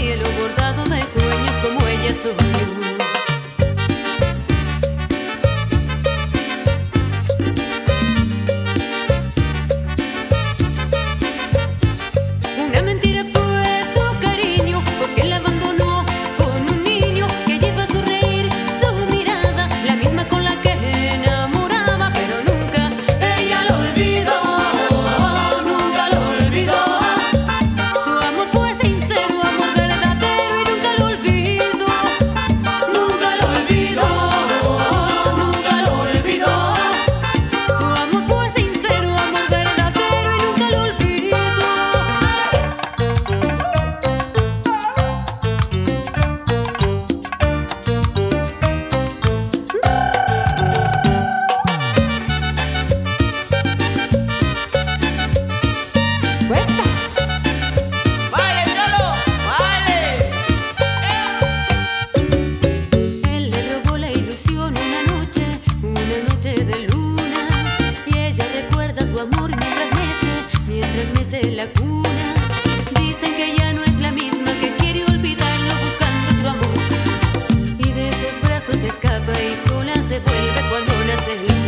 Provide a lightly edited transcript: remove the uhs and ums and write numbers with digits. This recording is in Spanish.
cielo bordado de sueños como ella soñó. Una mentira fue su cariño, porque la abandonó con un niño que lleva su reír, su mirada, la misma con la que enamoraba, pero nunca ella lo olvidó, nunca lo olvidó. Su amor fue sincero, amor verdadero y nunca lo olvidó, nunca lo olvidó, nunca lo olvidó. Su amor fue sincero, amor verdadero y nunca lo olvidó. ¡Vale, Cholo! ¡Vale! Él le robó la ilusión una noche de luna, y ella recuerda su amor mientras mece la cuna. Dicen que ya no es la misma, que quiere olvidarlo buscando otro amor, y de esos brazos se escapa y sola se vuelve cuando nace el sol.